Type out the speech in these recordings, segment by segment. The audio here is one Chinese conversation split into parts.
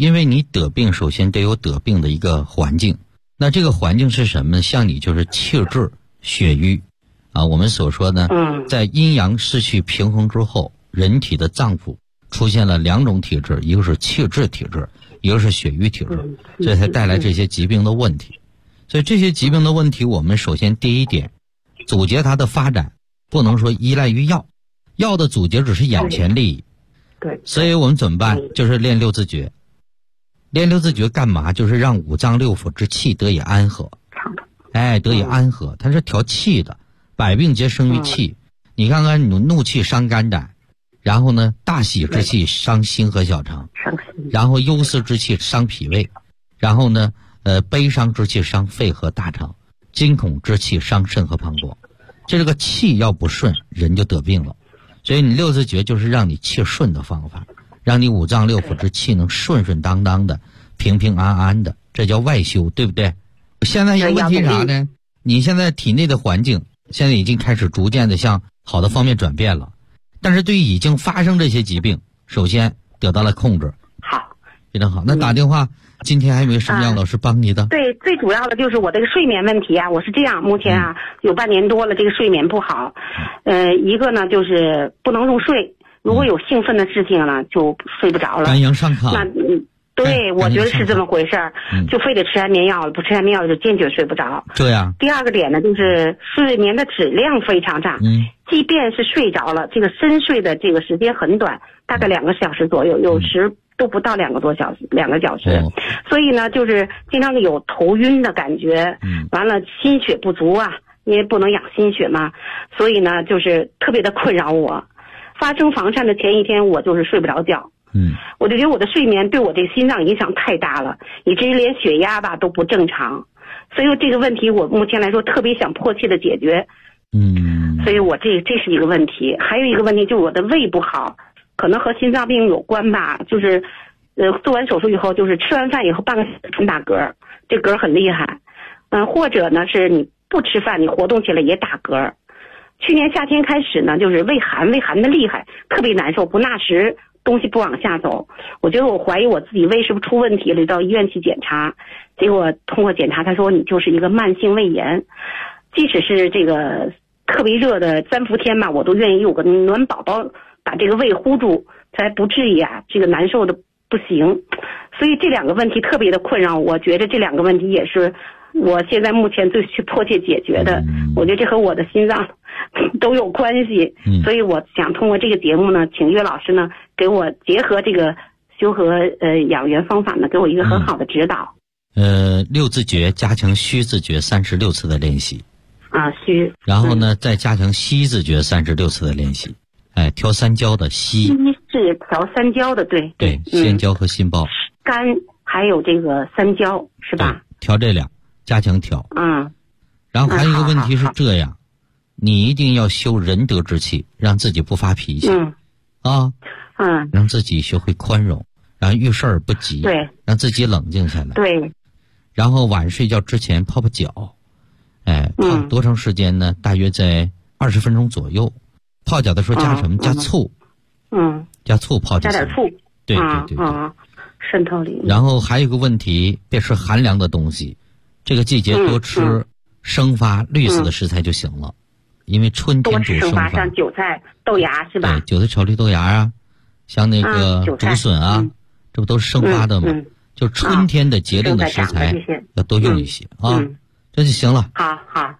因为你得病首先得有得病的一个环境，那这个环境是什么呢？像你就是气滞血瘀啊，我们所说呢，在阴阳失去平衡之后，人体的脏腑出现了两种体质，一个是气滞体质，一个是血瘀体质，所以才带来这些疾病的问题。所以这些疾病的问题，我们首先第一点，阻截它的发展，不能说依赖于药，药的阻截只是眼前利益。 对， 所以我们怎么办？就是练六字诀。练六字诀干嘛？就是让五脏六腑之气得以安和。得以安和，它是调气的，百病皆生于气。你看看，你怒气伤肝胆，然后呢，大喜之气伤心和小肠，然后忧思之气伤脾胃，然后呢，悲伤之气伤肺和大肠，惊恐之气伤肾和膀胱。这个气要不顺，人就得病了。所以你六字诀就是让你气顺的方法，让你五脏六腑之气能顺顺当当的、平平安安的，这叫外修，对不对？现在一个问题啥呢？你现在体内的环境现在已经开始逐渐的向好的方面转变了，但是对于已经发生这些疾病，首先得到了控制。 好， 非常好。那打电话，今天还有没有什么样老师帮你的？ 对，最主要的就是我这个睡眠问题啊，我是这样，目前啊有半年多了，这个睡眠不好。一个呢就是不能入睡，如果有兴奋的事情呢就睡不着了。 肝阳上亢。 那对，我觉得是这么回事儿，就非得吃安眠药了，不吃安眠药就坚决睡不着。 对呀。 第二个点呢，就是睡眠的质量非常差。即便是睡着了，这个深睡的这个时间很短，大概2个小时左右，有时都不到2个多小时，2个小时。所以呢，就是经常有头晕的感觉。完了，心血不足啊，因为不能养心血嘛，所以呢，就是特别的困扰我。发生房颤的前一天，我就是睡不着觉。我就觉得我的睡眠对我这个心脏影响太大了，以至于连血压吧都不正常，所以这个问题我目前来说特别想迫切的解决。所以我这是一个问题。还有一个问题就是我的胃不好，可能和心脏病有关吧，就是做完手术以后，就是吃完饭以后半个小时打嗝，这嗝很厉害。或者呢是你不吃饭，你活动起来也打嗝。去年夏天开始呢，就是胃寒的厉害，特别难受，不纳食，东西不往下走。我觉得我怀疑我自己胃是不是出问题了，到医院去检查，结果通过检查他说你就是一个慢性胃炎。即使是这个特别热的3伏天嘛，我都愿意有个暖宝宝把这个胃护住，才不至于啊这个难受的不行。所以这2个问题特别的困扰我，觉得这2个问题也是我现在目前最去迫切解决的。我觉得这和我的心脏都有关系。所以我想通过这个节目呢，请岳老师呢给我结合这个修和养元方法呢，给我一个很好的指导。 六字诀加强虚字诀36次的练习虚， 然后呢再加强西字诀36次的练习。调三焦的西是调三焦的，对， 先焦和心包， 肝还有这个三焦是吧？ 调这俩，加强调。然后还有一个问题是这样，你一定要修仁德之气，让自己不发脾气。让自己学会宽容，然后遇事儿不急， 对， 让自己冷静下来。 对。 然后晚睡觉之前泡泡脚，泡多长时间呢？大约在20分钟左右。泡脚的时候加什么？加醋。加醋泡就行。 加点醋。 对。 渗透力。 然后还有一个问题，别吃寒凉的东西，这个季节多吃生发绿色的食材就行了，因为春天主生发。 像韭菜、豆芽是吧？ 对，韭菜、炒绿豆芽啊，像那个竹笋啊，这不都是生发的吗？就春天的节令的食材要多用一些这就行了。 好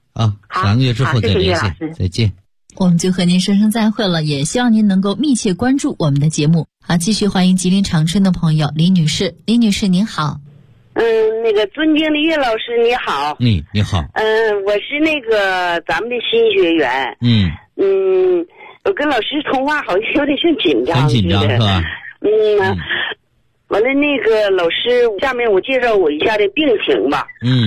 3个月之后再联系，再见。 我们就和您说声再会了，也希望您能够密切关注我们的节目。好，继续欢迎吉林长春的朋友李女士。李女士您好。 那个尊敬的岳老师你好。 你好。 我是那个咱们的新学员。我跟老师通话好像有点像紧张。 很紧张是吧？ 完了那个老师，下面我介绍我一下这病情吧。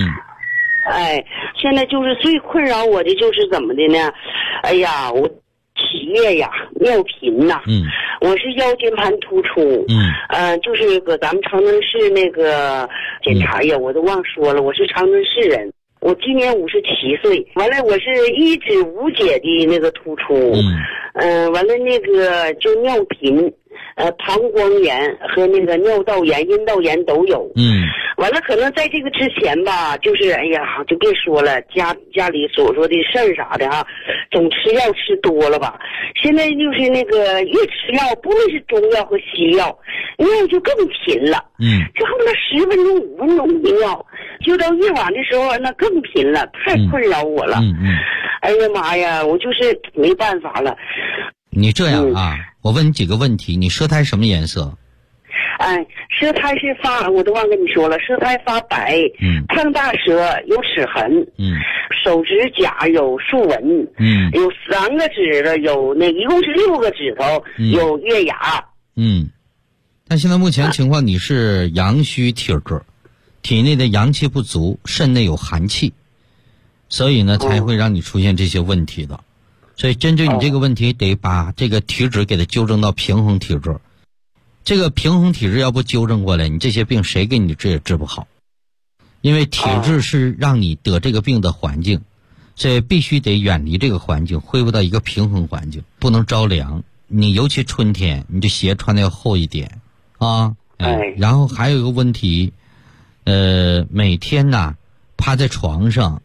现在就是最困扰我的就是怎么的呢？我体液呀，尿频呐。我是腰间盘突出。就是搁咱们长春市那个检查呀，我都忘说了，我是长春市人。我今年57岁，完了我是一直无解的那个突出。完了那个就尿频， 膀胱炎和那个尿道炎、阴道炎都有。完了，可能在这个之前吧，就是哎呀，就别说了，家里所说的事儿啥的啊，总吃药吃多了吧。现在就是那个越吃药，不论是中药和西药，尿就更频了。之后那10分钟、5分钟一尿，就到夜晚的时候那更频了，太困扰我了。哎呀妈呀，我就是没办法了。 你这样啊，我问你几个问题，你舌苔什么颜色？ 舌苔是我都忘跟你说了，舌苔发白，胖大舌，有齿痕，手指甲有竖纹，有3个指头，有一共是6个指头，有月牙。 但现在目前情况，你是阳虚体质，体内的阳气不足，肾内有寒气，所以呢才会让你出现这些问题的。所以针对你这个问题，得把这个体质给它纠正到平衡体质。这个平衡体质要不纠正过来，你这些病谁给你治也治不好。因为体质是让你得这个病的环境，所以必须得远离这个环境，恢复到一个平衡环境，不能着凉。你尤其春天，你这鞋穿的要厚一点啊。然后还有一个问题，每天呢趴在床上，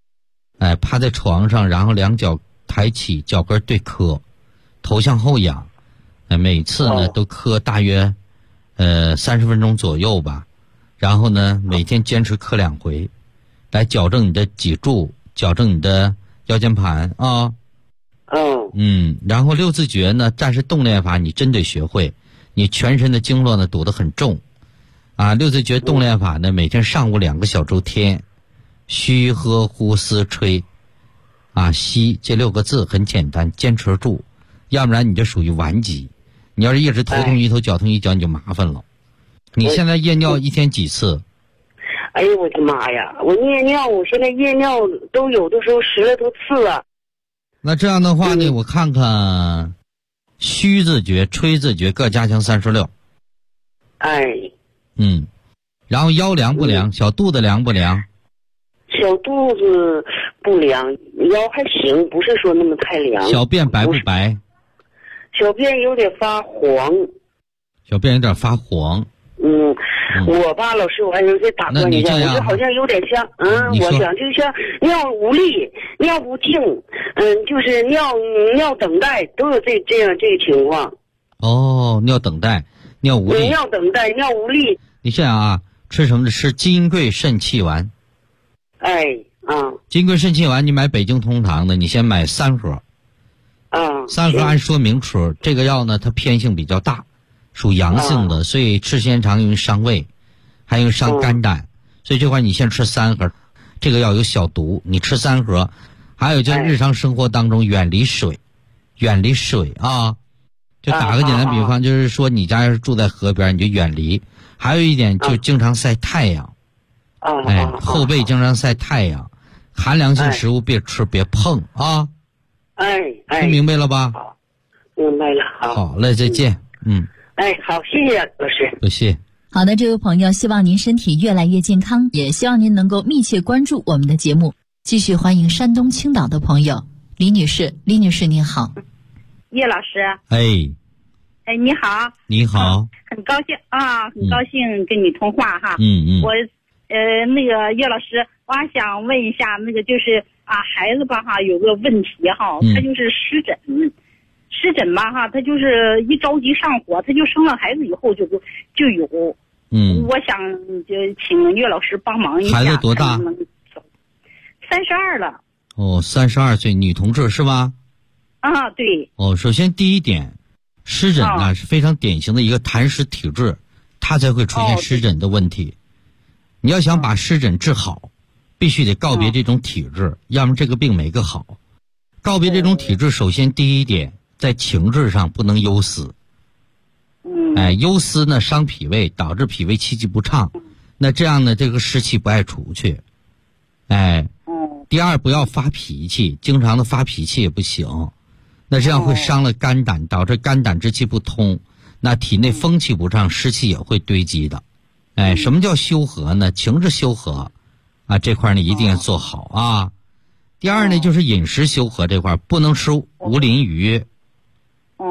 然后两脚抬起，脚跟对磕，头向后仰，每次呢都磕大约30分钟左右吧。然后呢每天坚持磕2回，来矫正你的脊柱，矫正你的腰间盘啊。然后6字诀呢，暂时动练法你真得学会，你全身的经络呢堵得很重啊。6字诀动练法呢，每天上午2个小周天，虚喝呼思吹啊，吸这6个字很简单，坚持住，要不然你就属于顽疾。你要是一直头痛一头，脚痛一脚，你就麻烦了。你现在夜尿1天几次？ 哎呦我的妈呀，我夜尿，我现在夜尿都有的时候10来多次了。 那这样的话呢，我看看虚字诀、吹字诀各加强36。然后腰凉不凉？小肚子凉不凉？ 小肚子不凉，腰还行，不是说那么太凉。 小便白不白？ 小便有点发黄。 小便有点发黄。 我吧，老师，我还有点打断一下，我就好像有点像，我想就像尿无力、尿不尽，就是尿等待，都有这样这个情况。 尿等待、尿无力。 尿等待、尿无力。 你这样啊，吃什么？吃金匮肾气丸。金匮肾气丸，你买北京通堂的，你先买3盒。3盒按说明书，这个药呢，它偏性比较大。属阳性的，所以吃时间长容易伤胃，还有伤肝胆，所以这块你先吃3盒，这个药有小毒，你吃3盒。还有就是日常生活当中远离水啊，就打个简单比方，就是说你家要是住在河边，你就远离。还有一点就经常晒太阳，后背经常晒太阳，寒凉性食物别吃别碰啊。听明白了吧？ 明白了。 好嘞，再见。 好，谢谢老师。 不谢。 好的，这位朋友，希望您身体越来越健康，也希望您能够密切关注我们的节目。继续欢迎山东青岛的朋友李女士。李女士您好。 叶老师。你好。 你好。 很高兴很高兴跟你通话哈。我那个叶老师，我还想问一下，那个就是孩子吧有个问题他就是湿疹吧他就是一着急上火，他就生了孩子以后就有。我想就请岳老师帮忙一下。 孩子多大 ？32了。 32岁，女同志是吧？ 对。 首先第一点，湿疹呢是非常典型的一个痰湿体质，它才会出现湿疹的问题。你要想把湿疹治好，必须得告别这种体质，要么这个病没个好。告别这种体质，首先第一点，在情志上不能忧思。忧思呢伤脾胃，导致脾胃气机不畅，那这样呢这个湿气不爱出去。第二，不要发脾气，经常的发脾气也不行，那这样会伤了肝胆，导致肝胆之气不通，那体内风气不畅，湿气也会堆积的。什么叫修和呢？情志修和这块呢一定要做好啊。第二呢就是饮食修和这块，不能吃无鳞鱼。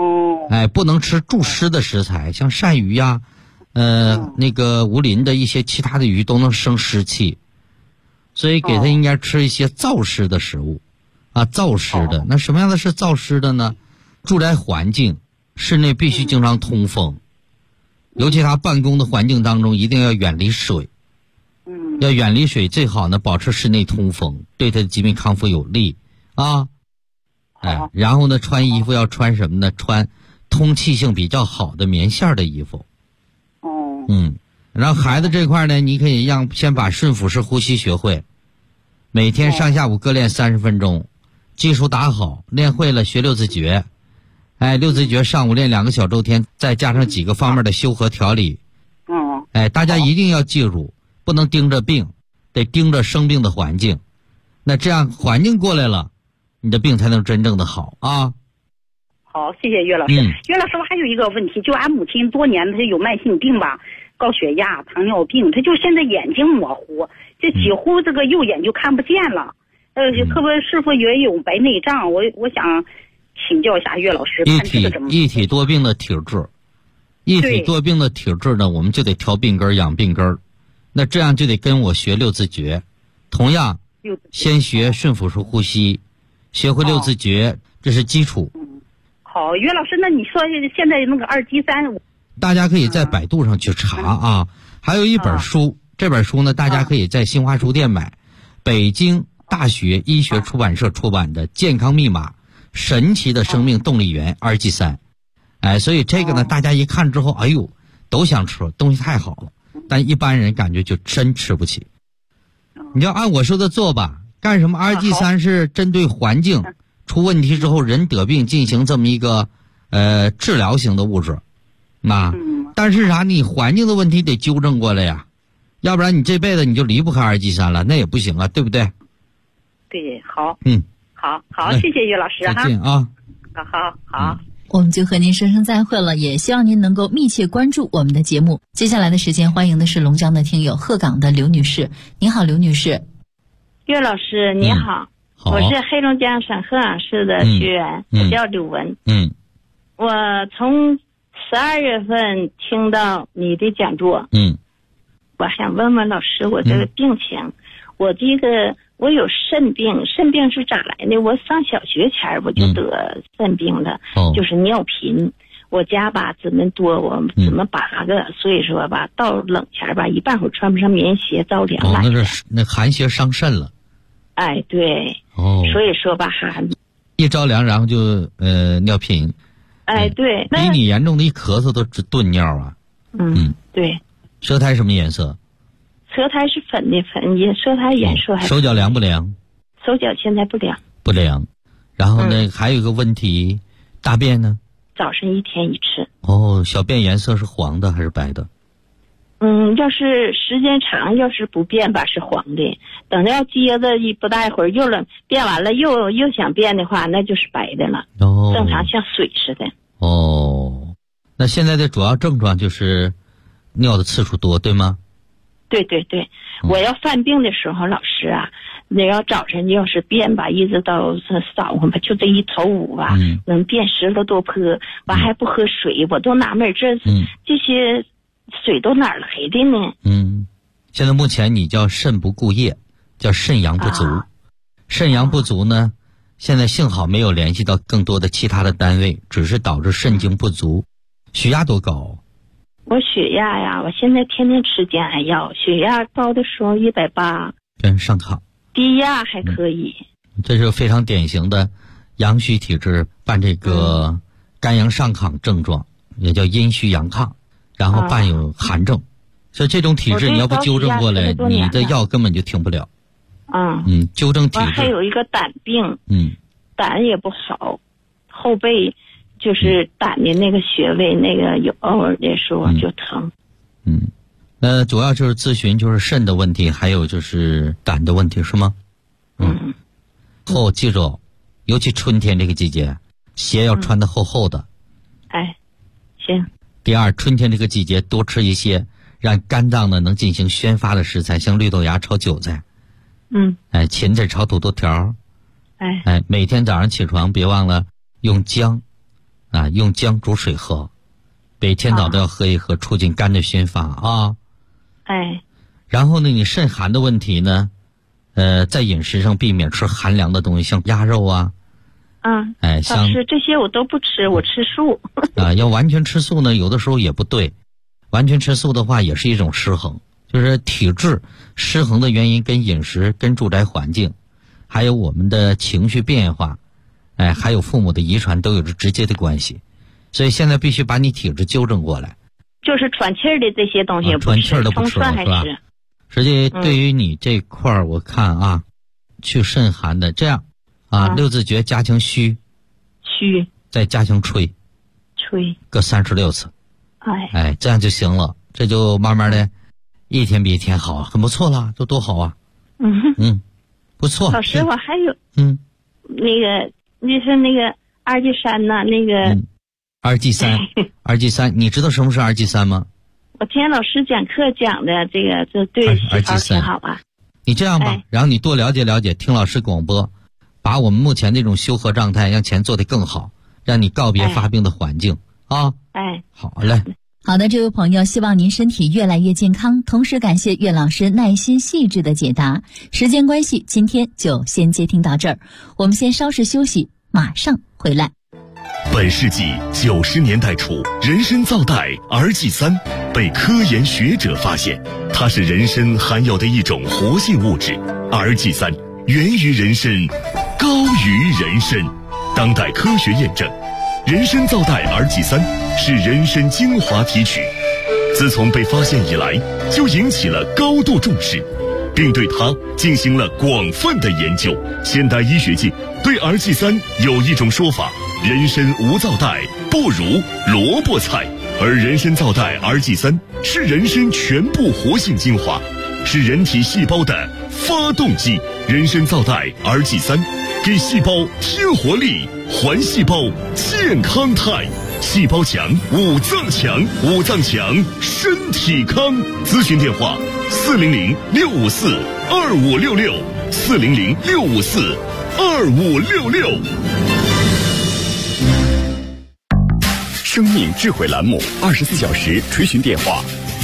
哎，不能吃助湿的食材，像鳝鱼呀，那个无鳞的一些其他的鱼都能生湿气，所以给他应该吃一些燥湿的食物，啊，燥湿的。那什么样的是燥湿的呢？住宅环境，室内必须经常通风，尤其他办公的环境当中一定要远离水，要远离水，最好呢保持室内通风，对他的疾病康复有利啊。哎，然后呢，穿衣服要穿什么呢？穿通气性比较好的棉线的衣服。然后孩子这块呢，你可以先把顺腹式呼吸学会，每天上下午各练30分钟，基础打好，练会了学六字诀。哎，六字诀上午练2个小周天，再加上几个方面的修和调理。哎，大家一定要记住，不能盯着病，得盯着生病的环境。那这样环境过来了，你的病才能真正的好啊。 好，谢谢岳老师。岳老师，我还有一个问题，就俺母亲多年她有慢性病吧，高血压、糖尿病，她就现在眼睛模糊，这几乎这个右眼就看不见了。特别是否也有白内障？我想请教一下岳老师，看这个怎么？ 一体多病的体质，一体多病的体质呢，我们就得调病根养病根。那这样就得跟我学六字诀，同样先学顺腹式呼吸，学会六字诀，这是基础。 好，岳老师，那你说现在那个2级3， 大家可以在百度上去查啊。还有一本书，这本书呢，大家可以在新华书店买，北京大学医学出版社出版的《健康密码：神奇的生命动力源2级3》。哎，所以这个呢，大家一看之后，哎呦，都想吃，东西太好了。但一般人感觉就真吃不起。你要按我说的做吧。干什么？2级3是针对环境出问题之后人得病进行这么一个治疗型的物质，但是啥？你环境的问题得纠正过来呀，要不然你这辈子你就离不开2级3了，那也不行啊，对不对？ 对，好，好，谢谢岳老师哈， 再见啊， 好。 我们就和您说声再会了，也希望您能够密切关注我们的节目。接下来的时间，欢迎的是龙江的听友鹤岗的刘女士。您好，刘女士。 岳老师你好，我是黑龙江省鹤岗市的学员，我叫刘文。我从12月份听到你的讲座，我想问问老师，我这个病情，我有肾病，肾病是咋来的？我上小学前我就得肾病了，就是尿频。我家吧姊妹多，我姊妹8个，所以说吧，到冷前吧，一半会儿穿不上棉鞋，着凉了。 那寒邪伤肾了。 哎，对。所以说吧， 一着凉，然后就尿频。 哎，对。 比你严重的一咳嗽都顿尿啊。 对。 舌苔什么颜色？ 舌苔是粉的，舌苔颜色还。 手脚凉不凉？ 手脚现在不凉。 不凉。然后呢，还有一个问题，大便呢？ 早晨1天1次。 小便颜色是黄的还是白的？ 要是时间长，要是不变吧是黄的，等到接着不大一会儿又变完了又想变的话，那就是白的了。正常像水似的。 那现在的主要症状就是尿的次数多，对吗？ 对，我要犯病的时候，老师啊，那要早晨要是便吧，一直到早上吧，就这一头午吧，能便10个多泼，完还不喝水，我都纳闷这些水都哪儿来的呢？ 现在目前你叫肾不固液，叫肾阳不足。肾阳不足呢，现在幸好没有联系到更多的其他的单位，只是导致肾精不足。血压多高？ 我血压呀，我现在天天吃降压药，血压高的时候180， 跟上炕。 低压还可以。 这是非常典型的阳虚体质伴这个肝阳上亢症状，也叫阴虚阳亢，然后伴有寒症。所以这种体质你要不纠正过来，你的药根本就停不了。纠正体质。 还有一个胆病，胆也不好，后背就是胆的那个穴位，那个有偶尔的时候就疼。 主要就是咨询就是肾的问题，还有就是胆的问题，是吗？记住，尤其春天这个季节，鞋要穿得厚厚的。 行。 第二，春天这个季节多吃一些让肝脏呢能进行宣发的食材，像绿豆芽炒韭菜。芹菜炒土豆条。每天早上起床别忘了用姜用姜煮水喝，每天早都要喝一喝，促进肝的循环啊。 哎。 然后呢，你肾寒的问题呢，在饮食上避免吃寒凉的东西，像鸭肉啊。 老师，这些我都不吃，我吃素。 要完全吃素呢，有的时候也不对。完全吃素的话，也是一种失衡，就是体质失衡的原因跟饮食、跟住宅环境，还有我们的情绪变化，还有父母的遗传都有着直接的关系。所以现在必须把你体质纠正过来。 就是喘气儿的这些东西不吃， 喘气儿的不吃了是吧？实际对于你这块儿，我看啊，去肾寒的这样六字诀加强虚，再加强吹，各36次，这样就行了。这就慢慢的，一天比一天好，很不错了，这多好啊！不错。 老师，我还有那个你说那个二级3呢？那个二级3，你知道什么是二级3吗？ 我听老师讲课讲的这个，这对细胞挺好啊。 你这样吧，然后你多了解了解，听老师广播，把我们目前这种修和状态让前做得更好，让你告别发病的环境啊。好嘞。 好的，这位朋友，希望您身体越来越健康，同时感谢岳老师耐心细致的解答。时间关系，今天就先接听到这儿，我们先稍事休息，马上回来。 本世纪90年代初，人参皂苷儿剂3被科研学者发现，它是人参含有的一种活性物质。儿剂3源于人参，高于人参。当代科学验证，人参皂苷儿剂3是人参精华提取，自从被发现以来，就引起了高度重视，并对它进行了广泛的研究。现代医学界对儿剂3有一种说法：人参无皂苷不如萝卜菜，而人参皂苷儿剂3是人参全部活性精华，是人体细胞的发动机。人参皂苷儿剂3给细胞添活力，还细胞健康态。细胞强，五脏强，五脏强，身体康。咨询电话：400-654-2566，400-654-2566。生命智慧栏目24小时垂询电话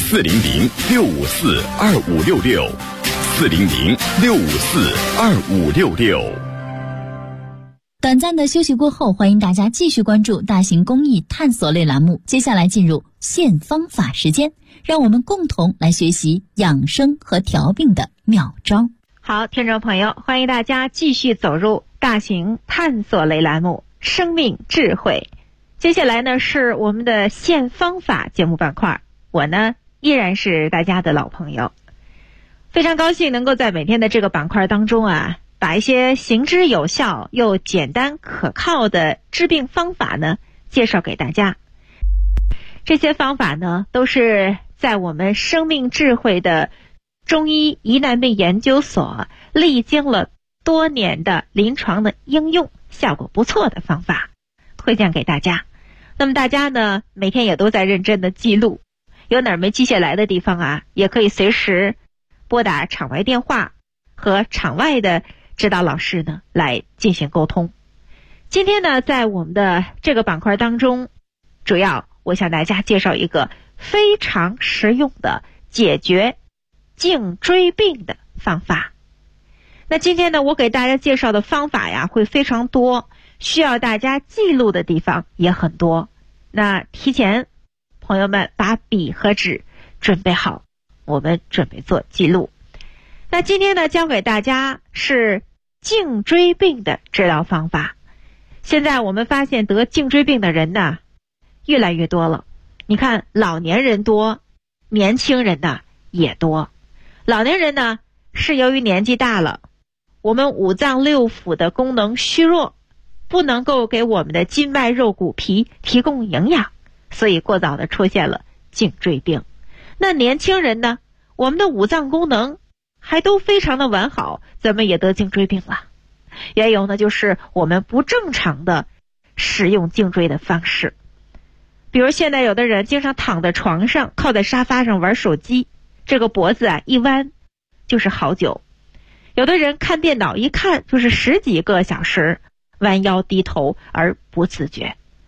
：400-654-2566，400-654-2566。 短暂的休息过后，欢迎大家继续关注大型公益探索类栏目。接下来进入现方法时间，让我们共同来学习养生和调病的妙招。 好，听众朋友，欢迎大家继续走入大型探索类栏目生命智慧。接下来呢是我们的现方法节目板块，我呢依然是大家的老朋友，非常高兴能够在每天的这个板块当中把一些行之有效又简单可靠的治病方法呢介绍给大家。这些方法呢都是在我们生命智慧的中医疑难病研究所历经了多年的临床的应用，效果不错的方法推荐给大家。那么大家呢每天也都在认真的记录，有哪儿没记下来的地方也可以随时拨打场外电话和场外的指导老师呢来进行沟通。今天呢在我们的这个板块当中，主要我向大家介绍一个非常实用的解决颈椎病的方法。那今天呢我给大家介绍的方法会非常多，需要大家记录的地方也很多。那提前朋友们把笔和纸准备好，我们准备做记录。那今天呢教给大家是颈椎病的治疗方法。现在我们发现得颈椎病的人呢越来越多了，你看老年人多，年轻人呢也多。老年人呢是由于年纪大了，我们五脏六腑的功能虚弱，不能够给我们的筋脉肉骨皮提供营养，所以过早的出现了颈椎病。那年轻人呢，我们的五脏功能还都非常的完好，怎么也得颈椎病了？缘由呢就是我们不正常的使用颈椎的方式。比如现在有的人经常躺在床上，靠在沙发上玩手机，这个脖子一弯就是好久。有的人看电脑一看就是10几个小时，弯腰低头而不自觉。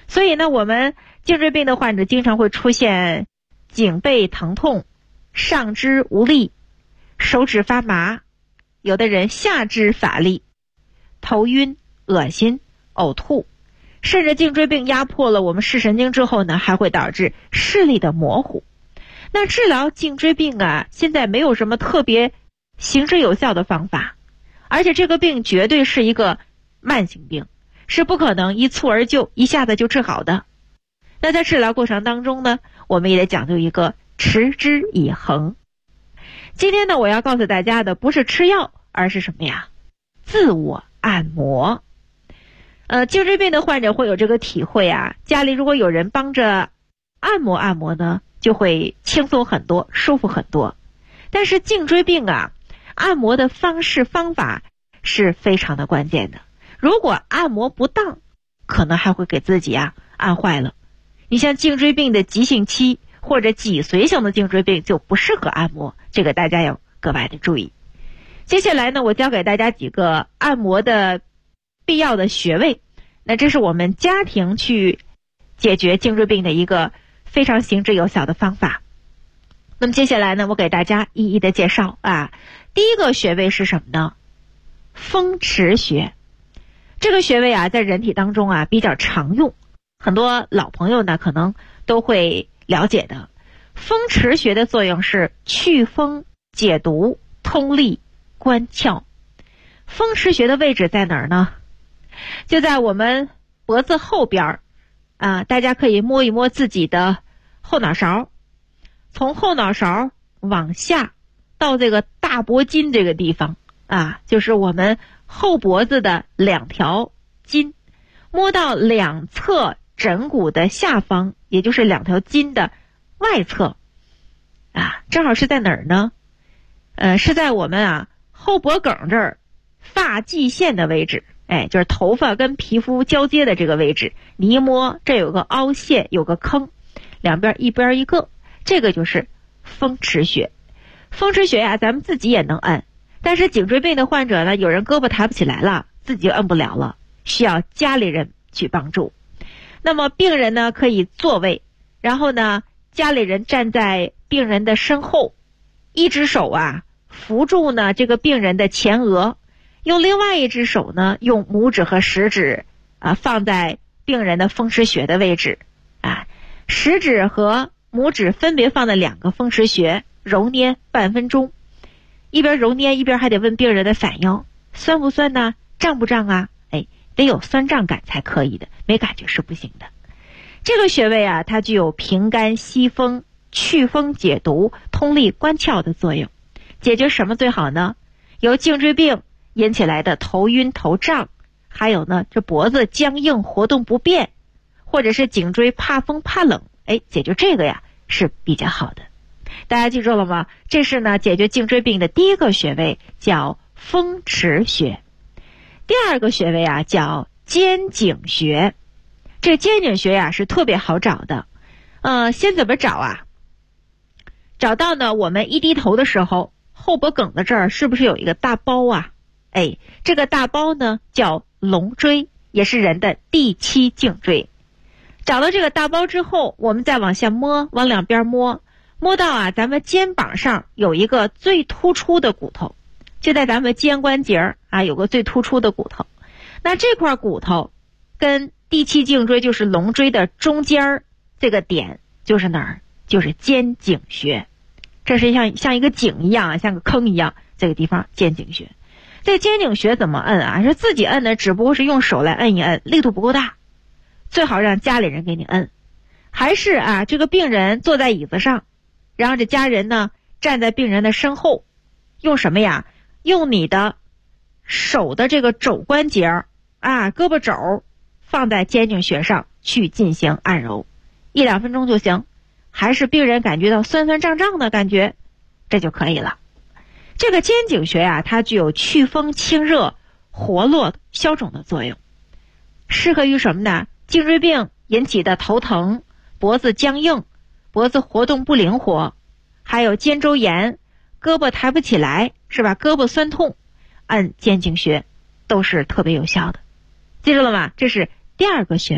所以呢，我们颈椎病的患者经常会出现颈背疼痛、上肢无力、手指发麻，有的人下肢乏力、头晕、恶心、呕吐，甚至颈椎病压迫了我们视神经之后呢，还会导致视力的模糊。那治疗颈椎病啊，现在没有什么特别行之有效的方法，而且这个病绝对是一个慢性病，是不可能一蹴而就，一下子就治好的。那在治疗过程当中呢，我们也得讲究一个持之以恒。今天呢，我要告诉大家的不是吃药，而是什么呀？自我按摩。颈椎病的患者会有这个体会啊，家里如果有人帮着按摩按摩呢，就会轻松很多，舒服很多。但是颈椎病啊，按摩的方式方法是非常的关键的。如果按摩不当，可能还会给自己按坏了。你像颈椎病的急性期或者脊髓型的颈椎病就不适合按摩，这个大家要格外的注意。接下来呢，我教给大家几个按摩的必要的穴位，那这是我们家庭去解决颈椎病的一个非常行之有效的方法。那么接下来呢，我给大家一一的介绍啊。第一个穴位是什么呢？风池穴。这个穴位啊，在人体当中啊比较常用，很多老朋友呢可能都会了解的。风池穴的作用是祛风、解毒、通利、关窍。风池穴的位置在哪儿呢？就在我们脖子后边啊，大家可以摸一摸自己的后脑勺，从后脑勺往下到这个大脖筋这个地方啊，就是我们后脖子的两条筋，摸到两侧枕骨的下方，也就是两条筋的外侧啊，正好是在哪儿呢？是在我们后脖梗这儿发际线的位置，就是头发跟皮肤交接的这个位置。你一摸，这有个凹陷，有个坑，两边一边一个，这个就是风池穴。风池穴咱们自己也能按，但是颈椎病的患者呢，有人胳膊抬不起来了，自己就按不了了，需要家里人去帮助。那么病人呢可以坐位，然后呢家里人站在病人的身后，一只手扶住呢这个病人的前额，用另外一只手呢用拇指和食指放在病人的风池穴的位置食指和拇指分别放在两个风池穴，揉捏半分钟，一边揉捏一边还得问病人的反应，酸不酸呢？胀不胀啊？得有酸胀感才可以的，没感觉是不行的。这个穴位它具有平肝息风、祛风解毒、通利关窍的作用。解决什么最好呢？由颈椎病引起来的头晕头胀，还有呢这脖子僵硬活动不便，或者是颈椎怕风怕冷，解决这个是比较好的。大家记住了吗？这是呢解决颈椎病的第一个穴位，叫风池穴。第二个穴位叫肩颈穴。这肩颈穴是特别好找的。先怎么找找到呢，我们一低头的时候，后脖梗的这儿是不是有一个大包这个大包呢叫龙椎，也是人的第七颈椎。找到这个大包之后，我们再往下摸，往两边摸到咱们肩膀上有一个最突出的骨头，就在咱们肩关节有个最突出的骨头。那这块骨头跟第七颈椎就是龙椎的中间这个点就是哪儿？就是肩颈穴。这是像一个井一样像个坑一样，这个地方肩颈穴。这肩颈穴怎么摁是自己摁的，只不过是用手来摁一摁，力度不够大，最好让家里人给你摁。还是这个病人坐在椅子上，然后这家人呢站在病人的身后，用什么用你的手的这个肘关节胳膊肘放在肩颈穴上去进行按揉，1-2分钟就行。还是病人感觉到酸酸胀胀的感觉，这就可以了。这个肩颈穴它具有祛风清热、活络消肿的作用，适合于什么呢？颈椎病引起的头疼、脖子僵硬、脖子活动不灵活，还有肩周炎、胳膊抬不起来，是吧？胳膊酸痛，按肩颈穴都是特别有效的。记住了吗？这是第二个穴位，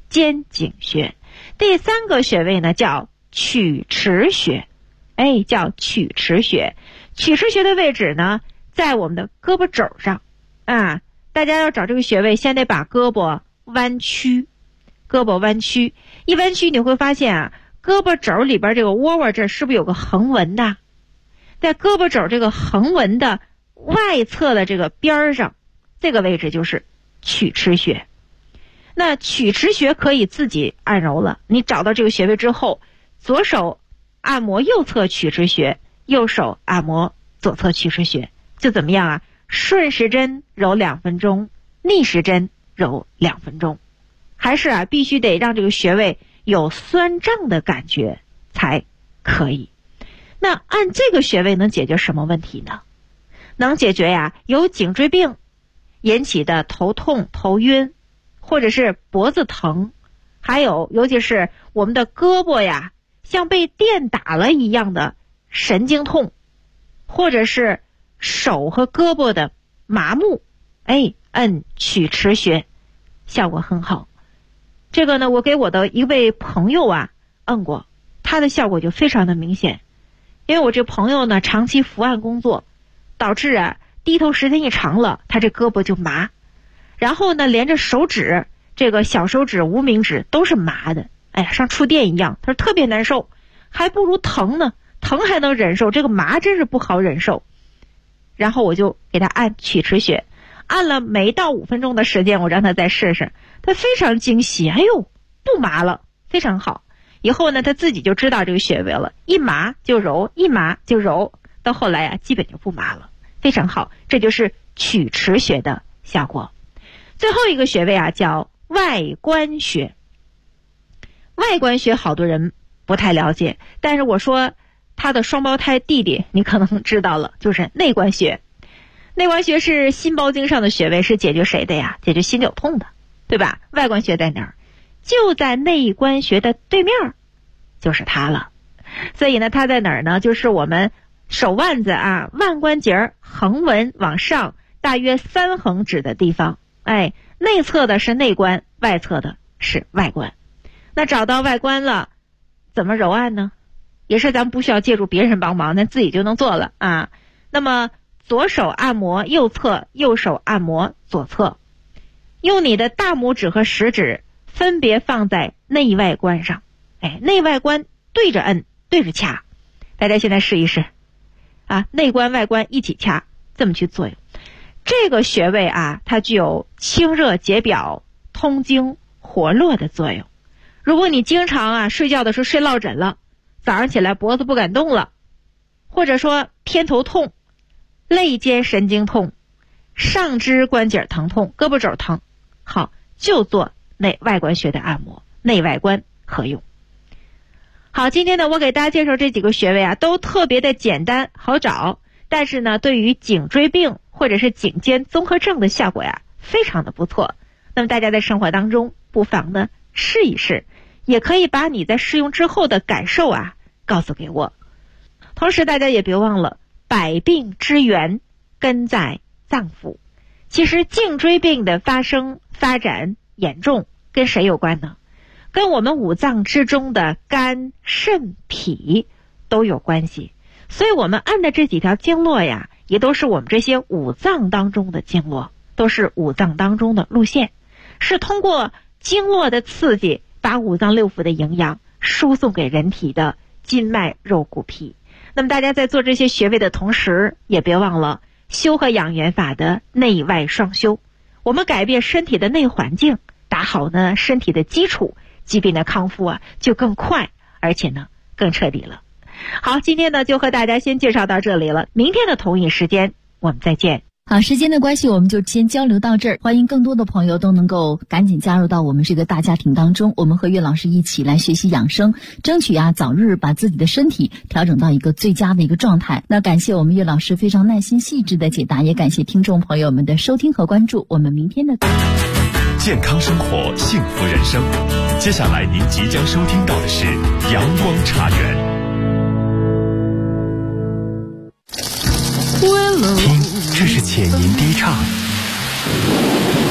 肩颈穴。第3个穴位呢叫曲池穴，叫曲池穴。曲池穴的位置呢在我们的胳膊肘上啊。大家要找这个穴位，先得把胳膊弯曲，一弯曲你会发现啊，胳膊肘里边这个窝窝这是不是有个横纹的？在胳膊肘这个横纹的外侧的这个边上，这个位置就是曲池穴。那曲池穴可以自己按揉了，你找到这个穴位之后，左手按摩右侧曲池穴，右手按摩左侧曲池穴，就怎么样啊？顺时针揉2分钟，逆时针揉2分钟。还是啊，必须得让这个穴位有酸胀的感觉才可以。那按这个穴位能解决什么问题呢？能解决呀，有颈椎病引起的头痛、头晕，或者是脖子疼，还有尤其是我们的胳膊呀，像被电打了一样的神经痛，或者是手和胳膊的麻木，按曲池穴效果很好。这个呢，我给我的一位朋友啊按过，他的效果就非常的明显。因为我这朋友呢长期伏案工作，导致啊低头时间一长了，他这胳膊就麻，然后呢连着手指，这个小手指、无名指都是麻的，像触电一样，他说特别难受，还不如疼呢，疼还能忍受，这个麻真是不好忍受。然后我就给他按曲池穴，按了没到5分钟的时间，我让他再试试，他非常惊喜，不麻了，非常好。以后呢他自己就知道这个穴位了，一麻就揉，一麻就揉，到后来啊基本就不麻了，非常好。这就是曲池穴的效果。最后一个穴位啊叫外关穴。外关穴好多人不太了解，但是我说他的双胞胎弟弟你可能知道了，就是内关穴。内关穴是心包经上的穴位，是解决谁的呀？解决心绞痛的，对吧？外关穴在哪儿？就在内关穴的对面，就是它了。所以呢，它在哪儿呢？就是我们手腕子啊，腕关节横纹往上大约3横指的地方。内侧的是内关，外侧的是外关。那找到外关了，怎么揉按呢？也是咱们不需要借助别人帮忙，咱自己就能做了啊。那么左手按摩右侧，右手按摩左侧，用你的大拇指和食指分别放在内外关上，内外关对着摁，对着掐。大家现在试一试啊，内关外关一起掐，这么去作用。这个穴位啊，它具有清热解表、通经活络的作用。如果你经常啊睡觉的时候睡落枕了，早上起来脖子不敢动了，或者说偏头痛、肋间神经痛、上肢关节疼痛、胳膊肘疼，好，就做内外关穴的按摩，内外关合用。好，今天呢我给大家介绍这几个穴位啊，都特别的简单好找，但是呢对于颈椎病或者是颈肩综合症的效果呀非常的不错。那么大家在生活当中不妨呢试一试，也可以把你在试用之后的感受啊告诉给我。同时大家也别忘了，百病之源根在脏腑。其实颈椎病的发生发展严重跟谁有关呢？跟我们五脏之中的肝、肾、脾都有关系。所以我们按的这几条经络呀，也都是我们这些五脏当中的经络，都是五脏当中的路线，是通过经络的刺激，把五脏六腑的营养输送给人体的筋脉肉骨皮。那么大家在做这些穴位的同时，也别忘了修和养元法的内外双修。我们改变身体的内环境，打好呢身体的基础，疾病的康复啊就更快，而且呢更彻底了。好，今天呢就和大家先介绍到这里了，明天的同一时间我们再见。 好，时间的关系我们就先交流到这儿，欢迎更多的朋友都能够赶紧加入到我们这个大家庭当中，我们和岳老师一起来学习养生，争取早日把自己的身体调整到一个最佳的一个状态。那感谢我们岳老师非常耐心细致的解答，也感谢听众朋友们的收听和关注，我们明天的健康生活幸福人生，接下来您即将收听到的是阳光茶园。听，这是浅吟低唱。